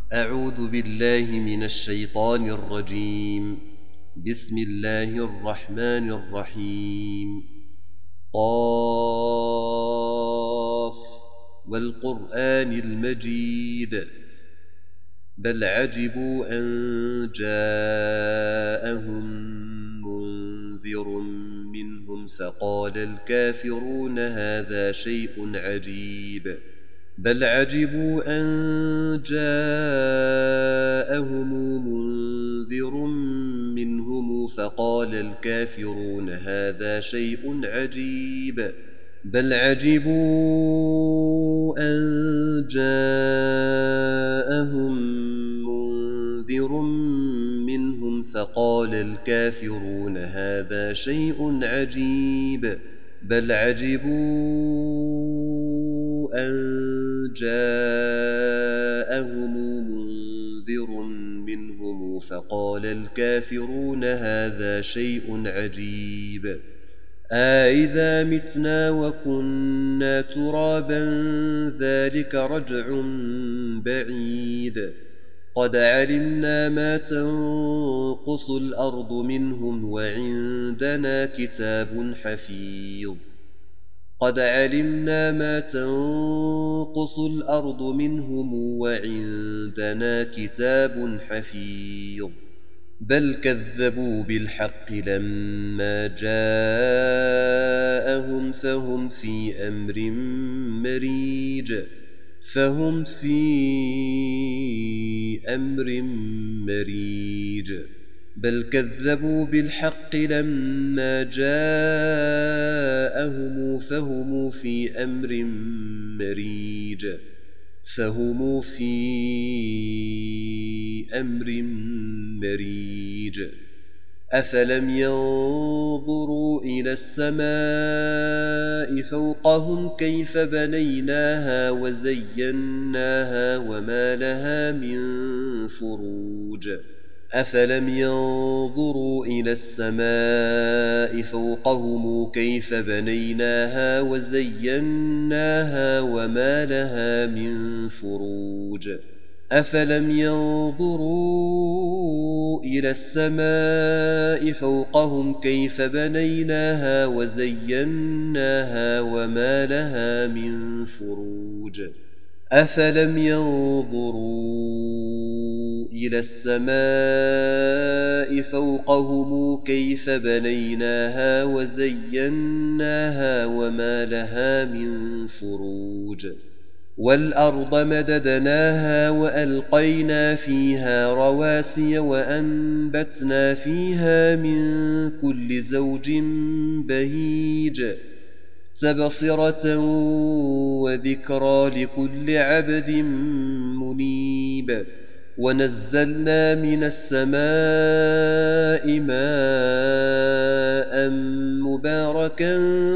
أعوذ بالله من الشيطان الرجيم. بسم الله الرحمن الرحيم. قاف والقرآن المجيد. بل عجبوا أن جاءهم منذر منهم فقال الكافرون هذا شيء عجيب. بل عجبوا أن جاءهم منذر منهم فقال الكافرون هذا شيء عجيب. بل عجبوا أن جاءهم منذر منهم فقال الكافرون هذا شيء عجيب. بل عجبوا أن جاءهم منذر منهم فقال الكافرون هذا شيء عجيب. أإذا متنا وكنا ترابا ذلك رجع بعيد. قد علمنا ما تنقص الأرض منهم وعندنا كتاب حفيظ. قد علمنا ما تنقص الأرض منهم وعندنا كتاب حفيظ. بل كذبوا بالحق لما جاءهم فهم في أمر مريج. بل كذبوا بالحق لما جاءهم فهم في أمر مريج. أفلم ينظروا إلى السماء فوقهم كيف بنيناها وزيناها وما لها من فروج. أفلم ينظروا إلى السماء فوقهم كيف بنيناها وزيناها وما لها من فروج. أفلم ينظروا إلى السماء فوقهم كيف بنيناها وزيناها وما لها من فروج. أفلم ينظروا إلى السماء فوقهم كيف بنيناها وزيناها وما لها من فروج. والأرض مددناها وألقينا فيها رواسي وأنبتنا فيها من كل زوج بهيج تبصرة وذكرى لكل عبد منيب. ونزلنا من السماء ماء مباركا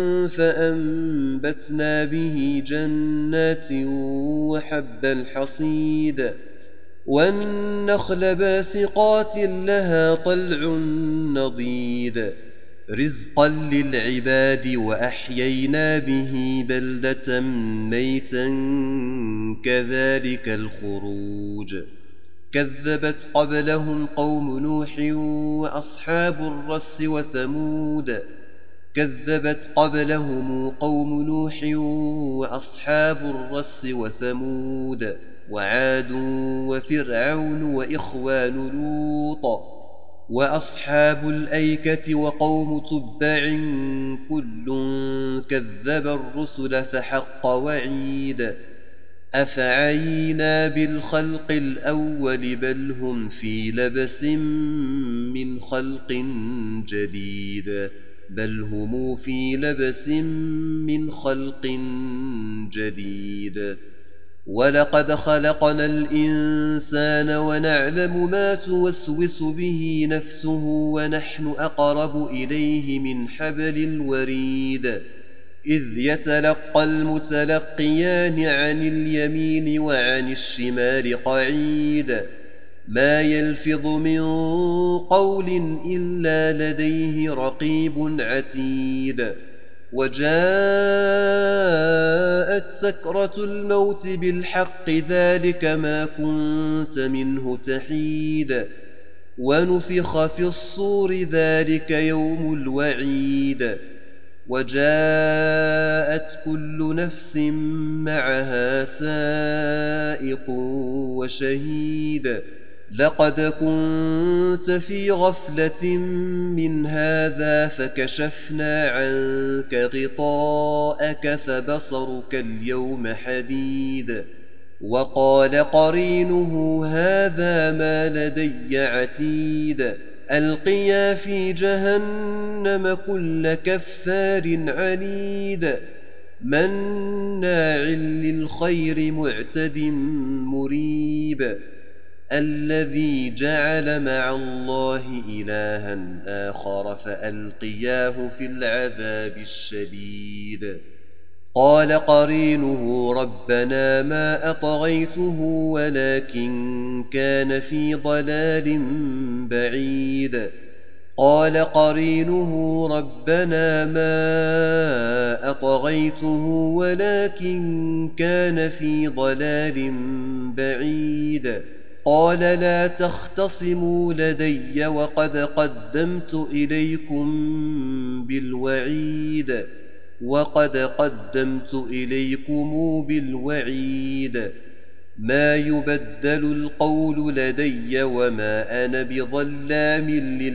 فأنبتنا به جنات وحب الحصيد والنخل باسقات لها طلع نضيد رزقا للعباد وأحيينا به بلدة ميتا كذلك الخروج. كذبت قبلهم قوم نوح وأصحاب الرس وثمود. كذبت قبلهم قوم نوح وأصحاب الرس وثمود وعاد وفرعون وإخوان لوط وأصحاب الأيكة وقوم تبع كل كذب الرسل فحق وعيد. أفعينا بالخلق الأول بل هم في لبس من خلق جديد. ولقد خلقنا الإنسان ونعلم ما توسوس به نفسه ونحن أقرب إليه من حبل الوريد. إذ يتلقى المتلقيان عن اليمين وعن الشمال قعيد. ما يلفظ من قول إلا لديه رقيب عتيد. وجاءت سكرة الموت بالحق ذلك ما كنت منه تحيد ونفخ في الصور ذلك يوم الوعيد وجاءت كل نفس معها سائق وشهيد لقد كنت في غفلة من هذا فكشفنا عنك غطاءك فبصرك اليوم حديد وقال قرينه هذا ما لدي عتيد ألقيا في جهنم كل كفار عنيد مناع للخير معتد مريب الذي جعل مع الله إلها آخر فألقياه في العذاب الشديد قال قرينه ربنا ما أطغيته ولكن كان في ضلال بعيد قال قرينه ربنا ما أطغيته ولكن كان في ضلال بعيد قال لا تختصموا لدي وقد قدمت إليكم بالوعيد ما يبدل القول لدي وما أنا بظلام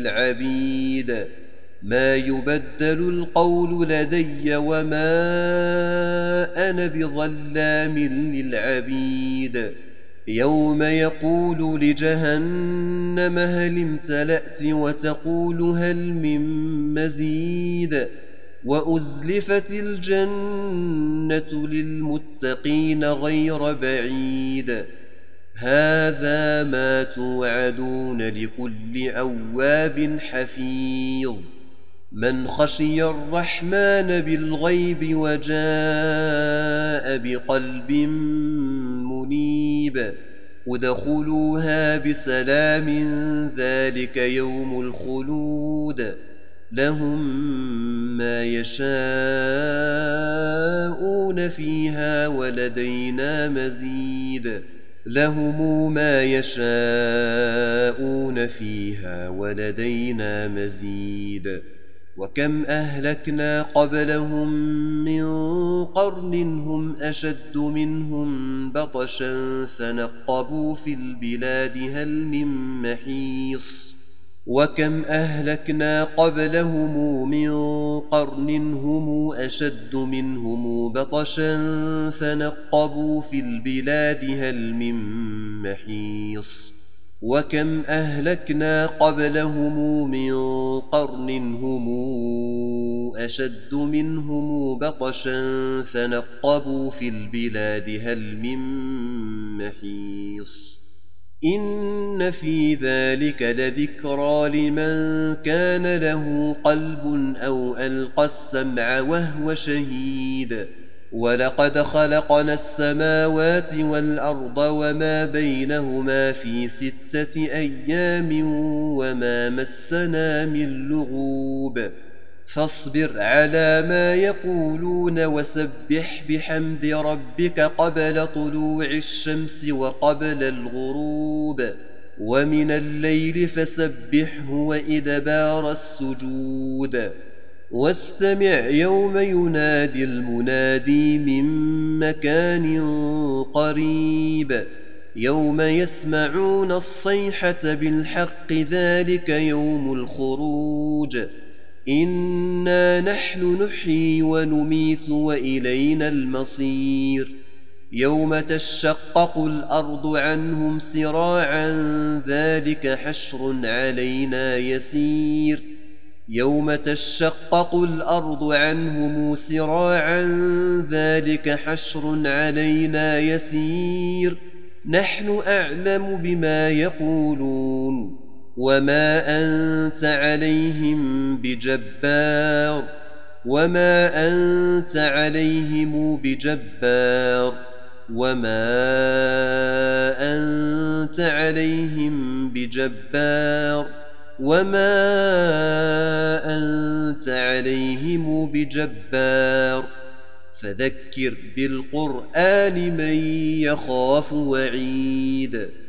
للعبيد يوم يقول لجهنم هل امتلأت وتقول هل من مزيد وأزلفت الجنة للمتقين غير بعيد هذا ما توعدون لكل أواب حفيظ من خشي الرحمن بالغيب وجاء بقلب منيب ادخلوها بسلام ذلك يوم الخلود لهم ما يشاءون فيها ولدينا مزيد وكم أهلكنا قبلهم من قرن هم أشد منهم بطشا فنقبوا في البلاد هل من محيص وكم أهلكنا قبلهم من قرن هم أشد منهم بطشا فنقبوا في البلاد هل من محيص وكم أهلكنا قبلهم من قرن هم أشد منهم بطشا فنقبوا في البلاد هل من محيص إن في ذلك لذكرى لمن كان له قلب أو ألقى السمع وهو شهيد ولقد خلقنا السماوات والأرض وما بينهما في 6 أيام وما مسنا من لغوب فاصبر على ما يقولون وسبح بحمد ربك قبل طلوع الشمس وقبل الغروب ومن الليل فسبحه وإدبار السجود واستمع يوم ينادي المنادي من مكان قريب يوم يسمعون الصيحة بالحق ذلك يوم الخروج إنا نحن نحيي ونميت وإلينا المصير يوم تشقق الأرض عنهم سراعا ذلك حشر علينا يسير يوم تشقق الأرض عنهم سراعا ذلك حشر علينا يسير نحن أعلم بما يقولون وما أنت عليهم بجبار وما أنت عليهم بجبار فذكر بالقرآن من يخاف وعيد